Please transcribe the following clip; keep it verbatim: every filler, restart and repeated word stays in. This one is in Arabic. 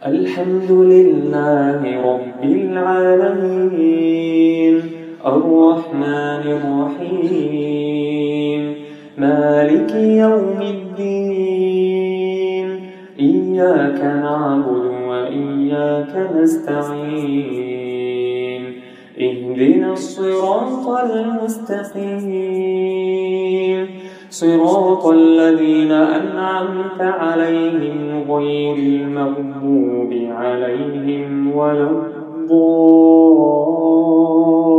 الحمد لله رب العالمين الرحمن الرحيم مالك يوم الدين إياك نعبد وإياك نستعين اهدنا الصراط المستقيم صراط الذين أنعمت عليهم غير المغضوب عليهم ولا الضالين.